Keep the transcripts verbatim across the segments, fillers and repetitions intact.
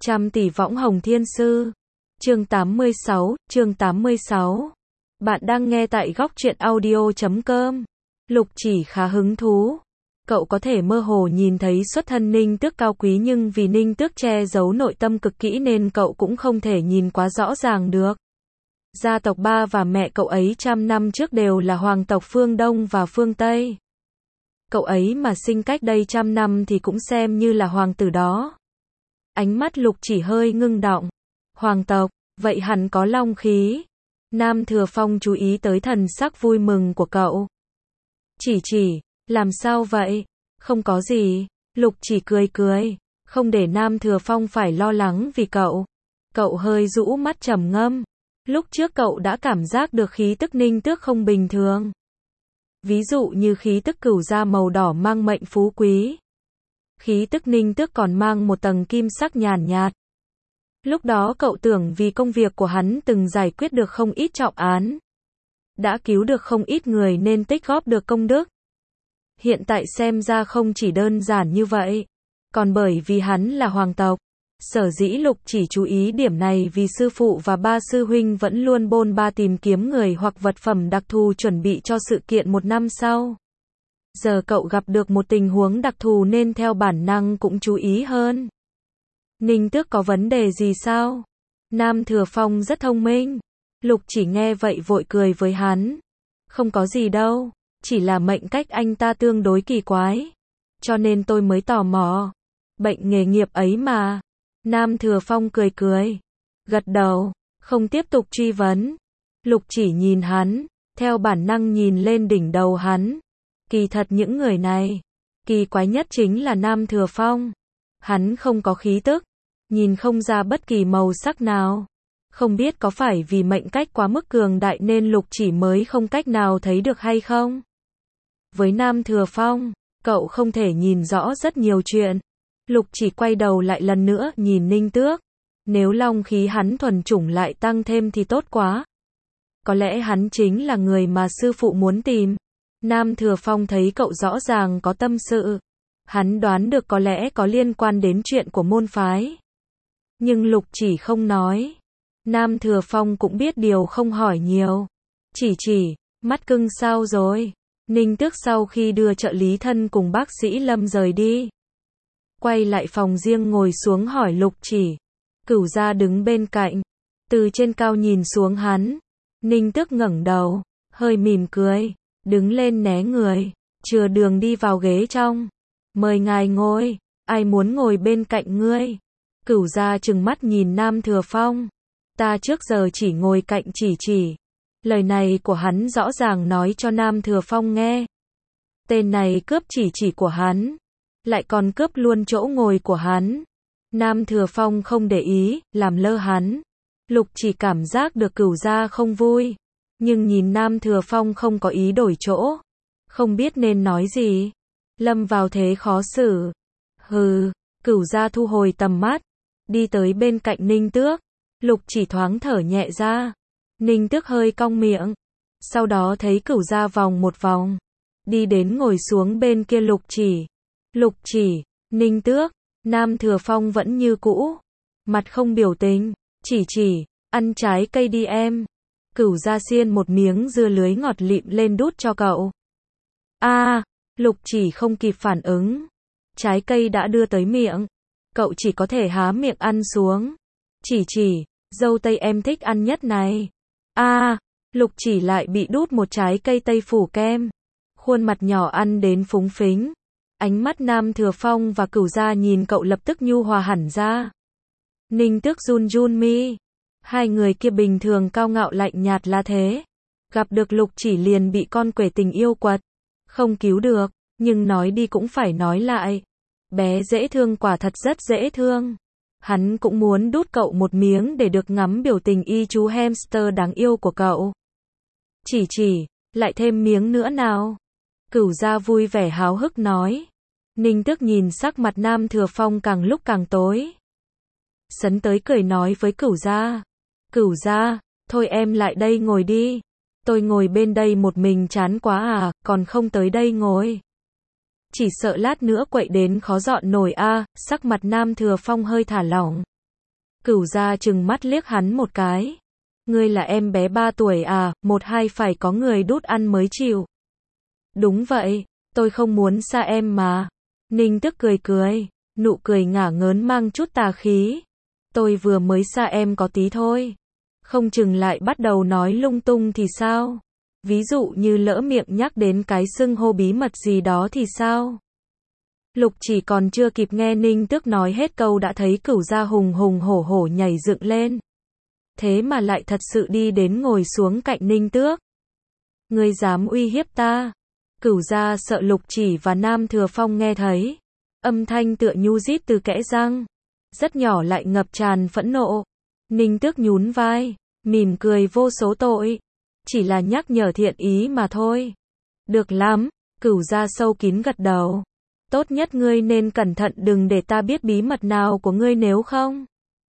Trăm tỷ võng hồng thiên sư. Chương tám mươi sáu, chương tám mươi sáu. Bạn đang nghe tại góc truyện audio chấm com. Lục Chỉ khá hứng thú. Cậu có thể mơ hồ nhìn thấy xuất thân Ninh Tước cao quý, nhưng vì Ninh Tước che giấu nội tâm cực kỹ nên cậu cũng không thể nhìn quá rõ ràng được. Gia tộc ba và mẹ cậu ấy trăm năm trước đều là hoàng tộc phương Đông và phương Tây. Cậu ấy mà sinh cách đây trăm năm thì cũng xem như là hoàng tử đó. Ánh mắt Lục Chỉ hơi ngưng đọng. Hoàng tộc, vậy hẳn có long khí. Nam Thừa Phong chú ý tới thần sắc vui mừng của cậu. Chỉ chỉ, làm sao vậy? Không có gì. Lục Chỉ cười cười, không để Nam Thừa Phong phải lo lắng vì cậu. Cậu hơi rũ mắt trầm ngâm. Lúc trước cậu đã cảm giác được khí tức Ninh Tước không bình thường. Ví dụ như khí tức Cửu Gia màu đỏ mang mệnh phú quý. Khí tức Ninh Tước còn mang một tầng kim sắc nhàn nhạt. Lúc đó cậu tưởng vì công việc của hắn từng giải quyết được không ít trọng án, đã cứu được không ít người nên tích góp được công đức. Hiện tại xem ra không chỉ đơn giản như vậy, còn bởi vì hắn là hoàng tộc. Sở dĩ Lục Chỉ chú ý điểm này vì sư phụ và ba sư huynh vẫn luôn bôn ba tìm kiếm người hoặc vật phẩm đặc thù chuẩn bị cho sự kiện một năm sau. Giờ cậu gặp được một tình huống đặc thù nên theo bản năng cũng chú ý hơn. Ninh Tước có vấn đề gì sao? Nam Thừa Phong rất thông minh. Lục Chỉ nghe vậy vội cười với hắn. Không có gì đâu, chỉ là mệnh cách anh ta tương đối kỳ quái, cho nên tôi mới tò mò. Bệnh nghề nghiệp ấy mà. Nam Thừa Phong cười cười, gật đầu, không tiếp tục truy vấn. Lục Chỉ nhìn hắn, theo bản năng nhìn lên đỉnh đầu hắn. Kỳ thật những người này, kỳ quái nhất chính là Nam Thừa Phong. Hắn không có khí tức, nhìn không ra bất kỳ màu sắc nào. Không biết có phải vì mệnh cách quá mức cường đại nên Lục Chỉ mới không cách nào thấy được hay không? Với Nam Thừa Phong, cậu không thể nhìn rõ rất nhiều chuyện. Lục Chỉ quay đầu lại lần nữa nhìn Ninh Tước. Nếu long khí hắn thuần chủng lại tăng thêm thì tốt quá. Có lẽ hắn chính là người mà sư phụ muốn tìm. Nam Thừa Phong thấy cậu rõ ràng có tâm sự. Hắn đoán được có lẽ có liên quan đến chuyện của môn phái. Nhưng Lục Chỉ không nói. Nam Thừa Phong cũng biết điều không hỏi nhiều. Chỉ chỉ, mắt cưng sao rồi? Ninh Tước sau khi đưa trợ lý thân cùng bác sĩ Lâm rời đi, quay lại phòng riêng ngồi xuống hỏi Lục Chỉ. Cửu Gia đứng bên cạnh, từ trên cao nhìn xuống hắn. Ninh Tước ngẩng đầu, hơi mỉm cười, đứng lên né người, chừa đường đi vào ghế trong. Mời ngài ngồi, ai muốn ngồi bên cạnh ngươi? Cửu Gia trừng mắt nhìn Nam Thừa Phong. Ta trước giờ chỉ ngồi cạnh Chỉ chỉ. Lời này của hắn rõ ràng nói cho Nam Thừa Phong nghe. Tên này cướp Chỉ chỉ của hắn, lại còn cướp luôn chỗ ngồi của hắn. Nam Thừa Phong không để ý, làm lơ hắn. Lục Chỉ cảm giác được Cửu Gia không vui, nhưng nhìn Nam Thừa Phong không có ý đổi chỗ, không biết nên nói gì. Lâm vào thế khó xử. Hừ, Cửu Gia thu hồi tầm mắt, đi tới bên cạnh Ninh Tước. Lục Chỉ thoáng thở nhẹ ra. Ninh Tước hơi cong miệng, sau đó thấy Cửu Gia vòng một vòng, đi đến ngồi xuống bên kia Lục Chỉ. Lục Chỉ, Ninh Tước, Nam Thừa Phong vẫn như cũ, mặt không biểu tình. Chỉ chỉ, ăn trái cây đi em. Cửu Gia xiên một miếng dưa lưới ngọt lịm lên đút cho cậu. A, à, Lục Chỉ không kịp phản ứng. Trái cây đã đưa tới miệng, cậu chỉ có thể há miệng ăn xuống. Chỉ chỉ, dâu tây em thích ăn nhất này. A, à, Lục Chỉ lại bị đút một trái cây tây phủ kem. Khuôn mặt nhỏ ăn đến phúng phính. Ánh mắt Nam Thừa Phong và Cửu Gia nhìn cậu lập tức nhu hòa hẳn ra. Ninh Tước run run mi. Hai người kia bình thường cao ngạo lạnh nhạt là thế, gặp được Lục Chỉ liền bị con quể tình yêu quật. Không cứu được, nhưng nói đi cũng phải nói lại. Bé dễ thương quả thật rất dễ thương. Hắn cũng muốn đút cậu một miếng để được ngắm biểu tình y chú hamster đáng yêu của cậu. Chỉ chỉ, lại thêm miếng nữa nào. Cửu Gia vui vẻ háo hức nói. Ninh Tước nhìn sắc mặt Nam Thừa Phong càng lúc càng tối, sấn tới cười nói với Cửu Gia. Cửu Gia, thôi em lại đây ngồi đi. Tôi ngồi bên đây một mình chán quá à, còn không tới đây ngồi. Chỉ sợ lát nữa quậy đến khó dọn nổi a. À, sắc mặt Nam Thừa Phong hơi thả lỏng. Cửu Gia trừng mắt liếc hắn một cái. Ngươi là em bé ba tuổi à, một hai phải có người đút ăn mới chịu. Đúng vậy, tôi không muốn xa em mà. Ninh Tước cười cười, nụ cười ngả ngớn mang chút tà khí. Tôi vừa mới xa em có tí thôi. Không chừng lại bắt đầu nói lung tung thì sao? Ví dụ như lỡ miệng nhắc đến cái xưng hô bí mật gì đó thì sao? Lục Chỉ còn chưa kịp nghe Ninh Tước nói hết câu đã thấy Cửu Gia hùng hùng hổ hổ nhảy dựng lên. Thế mà lại thật sự đi đến ngồi xuống cạnh Ninh Tước. Ngươi dám uy hiếp ta? Cửu Gia sợ Lục Chỉ và Nam Thừa Phong nghe thấy. Âm thanh tựa nhu rít từ kẽ răng. Rất nhỏ lại ngập tràn phẫn nộ. Ninh Tước nhún vai, mỉm cười vô số tội. Chỉ là nhắc nhở thiện ý mà thôi. Được lắm, Cửu Gia sâu kín gật đầu. Tốt nhất ngươi nên cẩn thận đừng để ta biết bí mật nào của ngươi nếu không.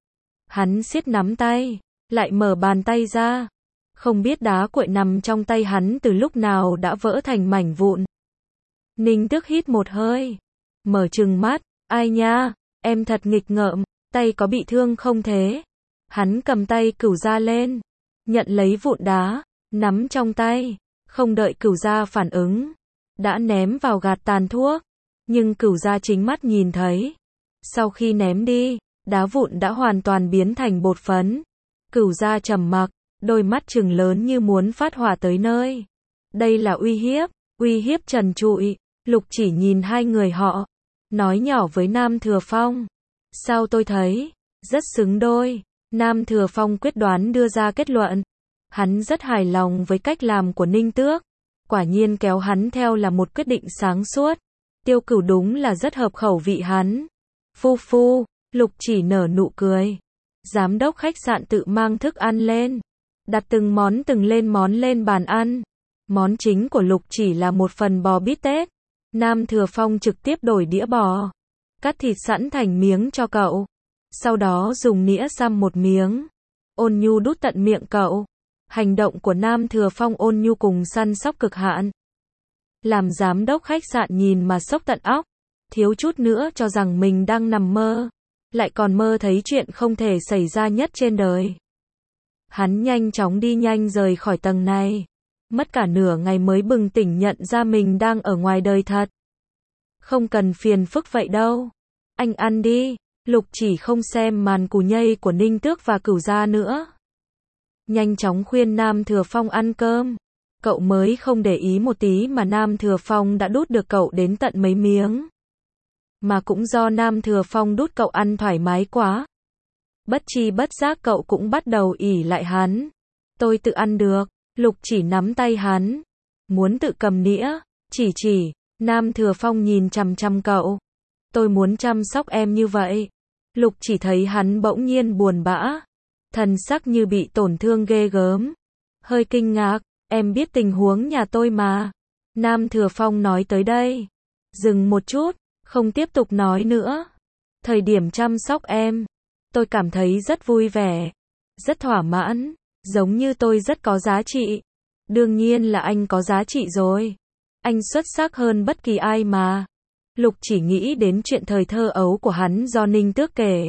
Hắn siết nắm tay, lại mở bàn tay ra. Không biết đá cuội nằm trong tay hắn từ lúc nào đã vỡ thành mảnh vụn. Ninh Tước hít một hơi, mở trừng mắt, ai nha, em thật nghịch ngợm, tay có bị thương không thế? Hắn cầm tay Cửu Gia lên, nhận lấy vụn đá, nắm trong tay, không đợi Cửu Gia phản ứng, đã ném vào gạt tàn thuốc, nhưng Cửu Gia chính mắt nhìn thấy. Sau khi ném đi, đá vụn đã hoàn toàn biến thành bột phấn. Cửu Gia trầm mặc, đôi mắt trừng lớn như muốn phát hỏa tới nơi. Đây là uy hiếp, uy hiếp trần trụi. Lục Chỉ nhìn hai người họ, nói nhỏ với Nam Thừa Phong. Sao tôi thấy, rất xứng đôi. Nam Thừa Phong quyết đoán đưa ra kết luận. Hắn rất hài lòng với cách làm của Ninh Tước. Quả nhiên kéo hắn theo là một quyết định sáng suốt. Tiêu Cửu đúng là rất hợp khẩu vị hắn. Phu phu, Lục Chỉ nở nụ cười. Giám đốc khách sạn tự mang thức ăn lên. Đặt từng món từng lên món lên bàn ăn. Món chính của Lục Chỉ là một phần bò bít tết. Nam Thừa Phong trực tiếp đổi đĩa bò. Cắt thịt sẵn thành miếng cho cậu. Sau đó dùng nĩa xăm một miếng. Ôn nhu đút tận miệng cậu. Hành động của Nam Thừa Phong ôn nhu cùng săn sóc cực hạn. Làm giám đốc khách sạn nhìn mà sốc tận óc. Thiếu chút nữa cho rằng mình đang nằm mơ. Lại còn mơ thấy chuyện không thể xảy ra nhất trên đời. Hắn nhanh chóng đi nhanh rời khỏi tầng này. Mất cả nửa ngày mới bừng tỉnh nhận ra mình đang ở ngoài đời thật. Không cần phiền phức vậy đâu. Anh ăn đi. Lục Chỉ không xem màn cù nhây của Ninh Tước và Cửu Gia nữa. Nhanh chóng khuyên Nam Thừa Phong ăn cơm. Cậu mới không để ý một tí mà Nam Thừa Phong đã đút được cậu đến tận mấy miếng. Mà cũng do Nam Thừa Phong đút cậu ăn thoải mái quá. Bất chi bất giác cậu cũng bắt đầu ỉ lại hắn. Tôi tự ăn được. Lục Chỉ nắm tay hắn. Muốn tự cầm nĩa. Chỉ chỉ. Nam Thừa Phong nhìn chằm chằm cậu. Tôi muốn chăm sóc em như vậy. Lục Chỉ thấy hắn bỗng nhiên buồn bã. Thần sắc như bị tổn thương ghê gớm. Hơi kinh ngạc. Em biết tình huống nhà tôi mà. Nam Thừa Phong nói tới đây. Dừng một chút. Không tiếp tục nói nữa. Thời điểm chăm sóc em. Tôi cảm thấy rất vui vẻ. Rất thỏa mãn. Giống như tôi rất có giá trị. Đương nhiên là anh có giá trị rồi. Anh xuất sắc hơn bất kỳ ai mà. Lục Chỉ nghĩ đến chuyện thời thơ ấu của hắn do Ninh Tước kể.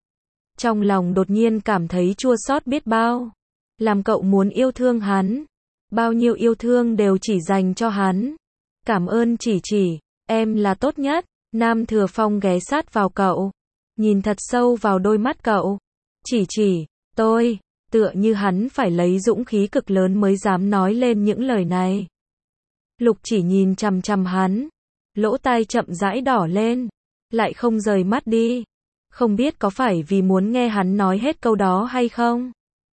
Trong lòng đột nhiên cảm thấy chua xót biết bao. Làm cậu muốn yêu thương hắn. Bao nhiêu yêu thương đều chỉ dành cho hắn. Cảm ơn Chỉ Chỉ. Em là tốt nhất. Nam Thừa Phong ghé sát vào cậu. Nhìn thật sâu vào đôi mắt cậu. Chỉ Chỉ, tôi. Tựa như hắn phải lấy dũng khí cực lớn mới dám nói lên những lời này. Lục Chỉ nhìn chằm chằm hắn. Lỗ tai chậm rãi đỏ lên. Lại không rời mắt đi. Không biết có phải vì muốn nghe hắn nói hết câu đó hay không?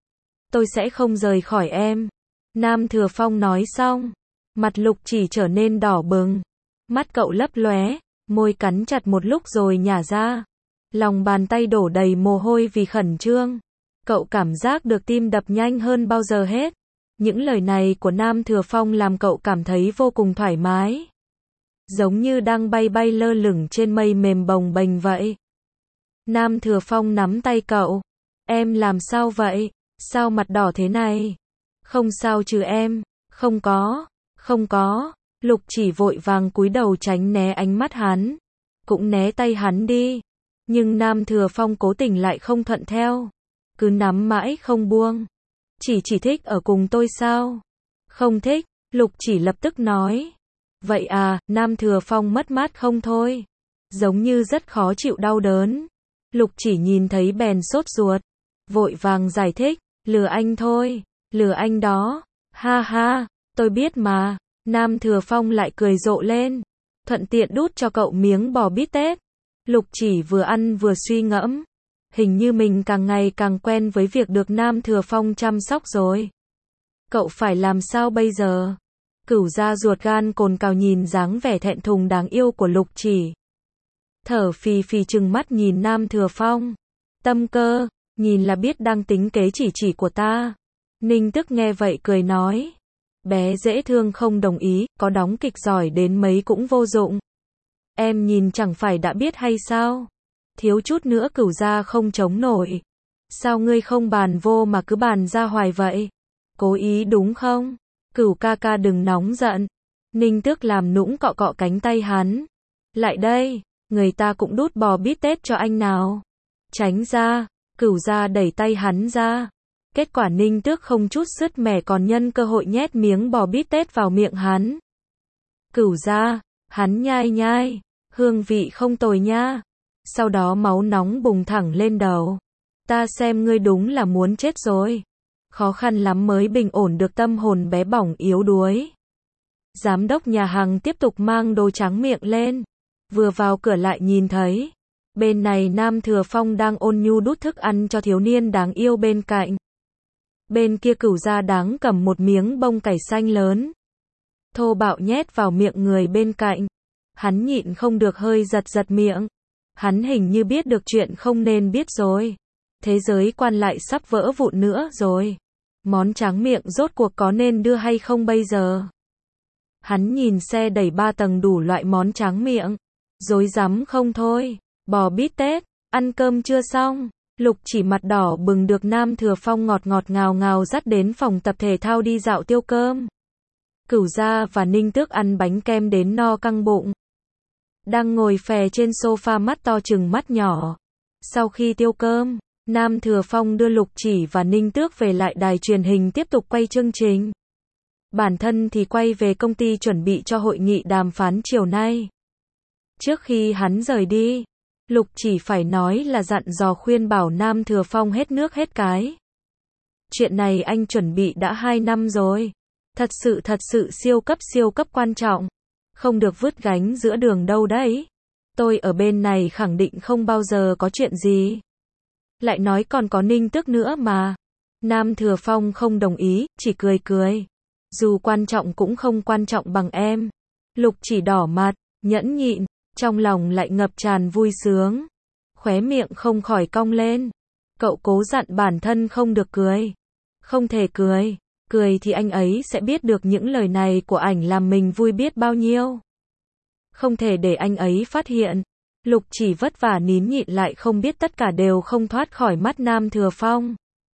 Tôi sẽ không rời khỏi em. Nam Thừa Phong nói xong. Mặt Lục Chỉ trở nên đỏ bừng. Mắt cậu lấp lóe. Môi cắn chặt một lúc rồi nhả ra. Lòng bàn tay đổ đầy mồ hôi vì khẩn trương. Cậu cảm giác được tim đập nhanh hơn bao giờ hết. Những lời này của Nam Thừa Phong làm cậu cảm thấy vô cùng thoải mái. Giống như đang bay bay lơ lửng trên mây mềm bồng bềnh vậy. Nam Thừa Phong nắm tay cậu. Em làm sao vậy? Sao mặt đỏ thế này? Không sao chứ em? Không có. Không có. Lục Chỉ vội vàng cúi đầu tránh né ánh mắt hắn. Cũng né tay hắn đi. Nhưng Nam Thừa Phong cố tình lại không thuận theo. Cứ nắm mãi không buông. Chỉ chỉ thích ở cùng tôi sao? Không thích, Lục Chỉ lập tức nói. Vậy à, Nam Thừa Phong mất mát không thôi. Giống như rất khó chịu đau đớn. Lục Chỉ nhìn thấy bèn sốt ruột. Vội vàng giải thích, lừa anh thôi, lừa anh đó. Ha ha, tôi biết mà. Nam Thừa Phong lại cười rộ lên. Thuận tiện đút cho cậu miếng bò bít tết. Lục Chỉ vừa ăn vừa suy ngẫm. Hình như mình càng ngày càng quen với việc được Nam Thừa Phong chăm sóc rồi. Cậu phải làm sao bây giờ? Cửu gia ruột gan cồn cào nhìn dáng vẻ thẹn thùng đáng yêu của Lục Chỉ. Thở phì phì trừng mắt nhìn Nam Thừa Phong. Tâm cơ, nhìn là biết đang tính kế chỉ chỉ của ta. Ninh Tức nghe vậy cười nói. Bé dễ thương không đồng ý, có đóng kịch giỏi đến mấy cũng vô dụng. Em nhìn chẳng phải đã biết hay sao? Thiếu chút nữa Cửu gia không chống nổi. Sao ngươi không bàn vô mà cứ bàn ra hoài vậy? Cố ý đúng không? Cửu ca ca đừng nóng giận. Ninh Tước làm nũng cọ cọ cánh tay hắn. Lại đây, người ta cũng đút bò bít tết cho anh nào. Tránh ra, Cửu gia đẩy tay hắn ra. Kết quả Ninh Tước không chút sứt mẻ còn nhân cơ hội nhét miếng bò bít tết vào miệng hắn. Cửu gia, hắn nhai nhai, hương vị không tồi nha. Sau đó máu nóng bùng thẳng lên đầu. Ta xem ngươi đúng là muốn chết rồi. Khó khăn lắm mới bình ổn được tâm hồn bé bỏng yếu đuối. Giám đốc nhà hàng tiếp tục mang đồ trắng miệng lên. Vừa vào cửa lại nhìn thấy. Bên này Nam Thừa Phong đang ôn nhu đút thức ăn cho thiếu niên đáng yêu bên cạnh. Bên kia Cửu gia đáng cầm một miếng bông cải xanh lớn. Thô bạo nhét vào miệng người bên cạnh. Hắn nhịn không được hơi giật giật miệng. Hắn hình như biết được chuyện không nên biết rồi. Thế giới quan lại sắp vỡ vụn nữa rồi. Món tráng miệng rốt cuộc có nên đưa hay không bây giờ? Hắn nhìn xe đẩy ba tầng đủ loại món tráng miệng. Rối rắm không thôi. Bò bít tết, ăn cơm chưa xong. Lục Chỉ mặt đỏ bừng được Nam Thừa Phong ngọt ngọt ngào ngào dắt đến phòng tập thể thao đi dạo tiêu cơm. Cửu gia và Ninh Tước ăn bánh kem đến no căng bụng. Đang ngồi phè trên sofa mắt to chừng mắt nhỏ. Sau khi tiêu cơm, Nam Thừa Phong đưa Lục Chỉ và Ninh Tước về lại đài truyền hình tiếp tục quay chương trình. Bản thân thì quay về công ty chuẩn bị cho hội nghị đàm phán chiều nay. Trước khi hắn rời đi, Lục Chỉ phải nói là dặn dò khuyên bảo Nam Thừa Phong hết nước hết cái. Chuyện này anh chuẩn bị đã hai năm rồi. Thật sự thật sự siêu cấp siêu cấp quan trọng. Không được vứt gánh giữa đường đâu đấy. Tôi ở bên này khẳng định không bao giờ có chuyện gì. Lại nói còn có Ninh Tước nữa mà. Nam Thừa Phong không đồng ý, chỉ cười cười. Dù quan trọng cũng không quan trọng bằng em. Lục Chỉ đỏ mặt, nhẫn nhịn, trong lòng lại ngập tràn vui sướng. Khóe miệng không khỏi cong lên. Cậu cố dặn bản thân không được cười. Không thể cười. Cười thì anh ấy sẽ biết được những lời này của ảnh làm mình vui biết bao nhiêu. Không thể để anh ấy phát hiện. Lục Chỉ vất vả nín nhịn lại không biết tất cả đều không thoát khỏi mắt Nam Thừa Phong.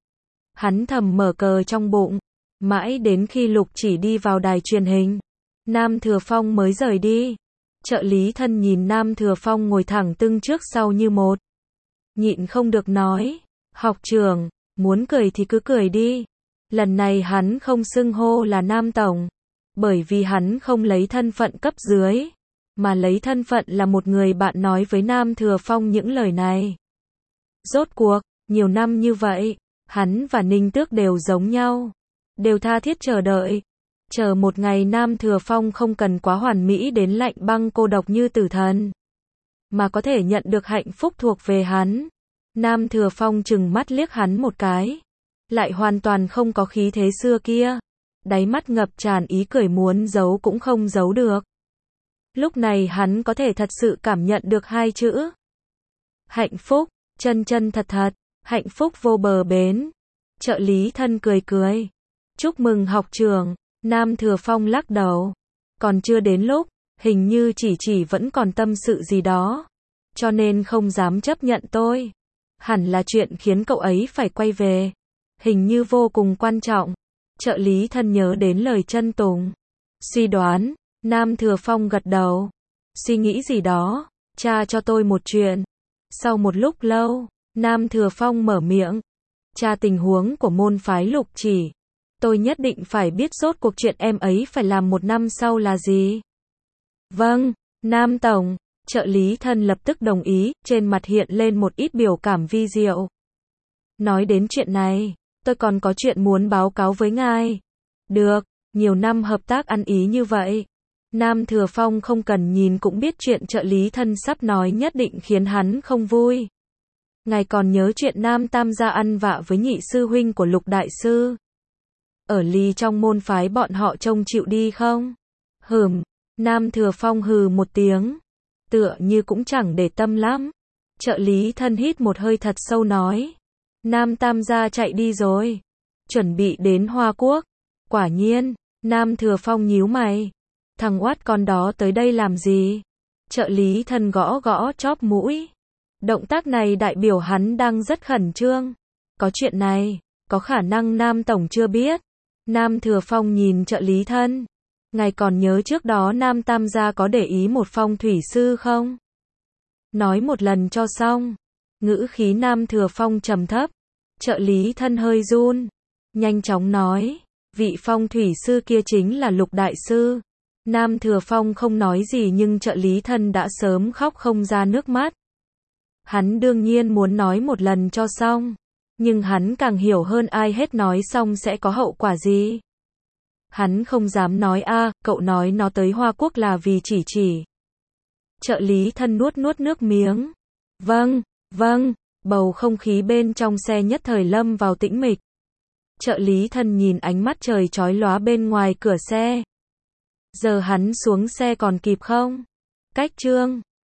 Hắn thầm mở cờ trong bụng. Mãi đến khi Lục Chỉ đi vào đài truyền hình, Nam Thừa Phong mới rời đi. Trợ lý thân nhìn Nam Thừa Phong ngồi thẳng tưng trước sau như một. Nhịn không được nói. Học trưởng, muốn cười thì cứ cười đi. Lần này hắn không xưng hô là Nam Tổng. Bởi vì hắn không lấy thân phận cấp dưới. Mà lấy thân phận là một người bạn nói với Nam Thừa Phong những lời này. Rốt cuộc, nhiều năm như vậy, hắn và Ninh Tước đều giống nhau. Đều tha thiết chờ đợi. Chờ một ngày Nam Thừa Phong không cần quá hoàn mỹ đến lạnh băng cô độc như tử thần. Mà có thể nhận được hạnh phúc thuộc về hắn. Nam Thừa Phong chừng mắt liếc hắn một cái. Lại hoàn toàn không có khí thế xưa kia. Đáy mắt ngập tràn ý cười muốn giấu cũng không giấu được. Lúc này hắn có thể thật sự cảm nhận được hai chữ. Hạnh phúc, chân chân thật thật, hạnh phúc vô bờ bến. Trợ lý thân cười cười. Chúc mừng học trưởng. Nam Thừa Phong lắc đầu. Còn chưa đến lúc, hình như chỉ chỉ vẫn còn tâm sự gì đó. Cho nên không dám chấp nhận tôi. Hẳn là chuyện khiến cậu ấy phải quay về. Hình như vô cùng quan trọng. Trợ lý thân nhớ đến lời Chân Tùng. Suy đoán, Nam Thừa Phong gật đầu. Suy nghĩ gì đó, tra cho tôi một chuyện. Sau một lúc lâu, Nam Thừa Phong mở miệng. Tra tình huống của môn phái Lục Chỉ. Tôi nhất định phải biết rốt cuộc chuyện em ấy phải làm một năm sau là gì. Vâng, Nam Tổng. Trợ lý thân lập tức đồng ý, trên mặt hiện lên một ít biểu cảm vi diệu. Nói đến chuyện này, tôi còn có chuyện muốn báo cáo với ngài. Được, nhiều năm hợp tác ăn ý như vậy. Nam Thừa Phong không cần nhìn cũng biết chuyện trợ lý thân sắp nói nhất định khiến hắn không vui. Ngài còn nhớ chuyện Nam Tam gia ăn vạ với nhị sư huynh của Lục Đại Sư. Ở ly trong môn phái bọn họ trông chịu đi không? Hừm, Nam Thừa Phong hừ một tiếng. Tựa như cũng chẳng để tâm lắm. Trợ lý thân hít một hơi thật sâu nói. Nam Tam gia chạy đi rồi. Chuẩn bị đến Hoa Quốc. Quả nhiên, Nam Thừa Phong nhíu mày. Thằng oát con đó tới đây làm gì? Trợ lý thân gõ gõ chóp mũi. Động tác này đại biểu hắn đang rất khẩn trương. Có chuyện này, có khả năng Nam Tổng chưa biết. Nam Thừa Phong nhìn trợ lý thân. Ngài còn nhớ trước đó Nam Tam gia có để ý một phong thủy sư không? Nói một lần cho xong. Ngữ khí Nam Thừa Phong trầm thấp. Trợ lý thân hơi run. Nhanh chóng nói. Vị phong thủy sư kia chính là Lục Đại Sư. Nam Thừa Phong không nói gì nhưng trợ lý thân đã sớm khóc không ra nước mắt. Hắn đương nhiên muốn nói một lần cho xong. Nhưng hắn càng hiểu hơn ai hết nói xong sẽ có hậu quả gì. Hắn không dám nói a, cậu nói nó tới Hoa Quốc là vì chỉ chỉ. Trợ lý thân nuốt nuốt nước miếng. Vâng, vâng, bầu không khí bên trong xe nhất thời lâm vào tĩnh mịch. Trợ lý thân nhìn ánh mắt trời chói lóa bên ngoài cửa xe. Giờ hắn xuống xe còn kịp không? Cách chương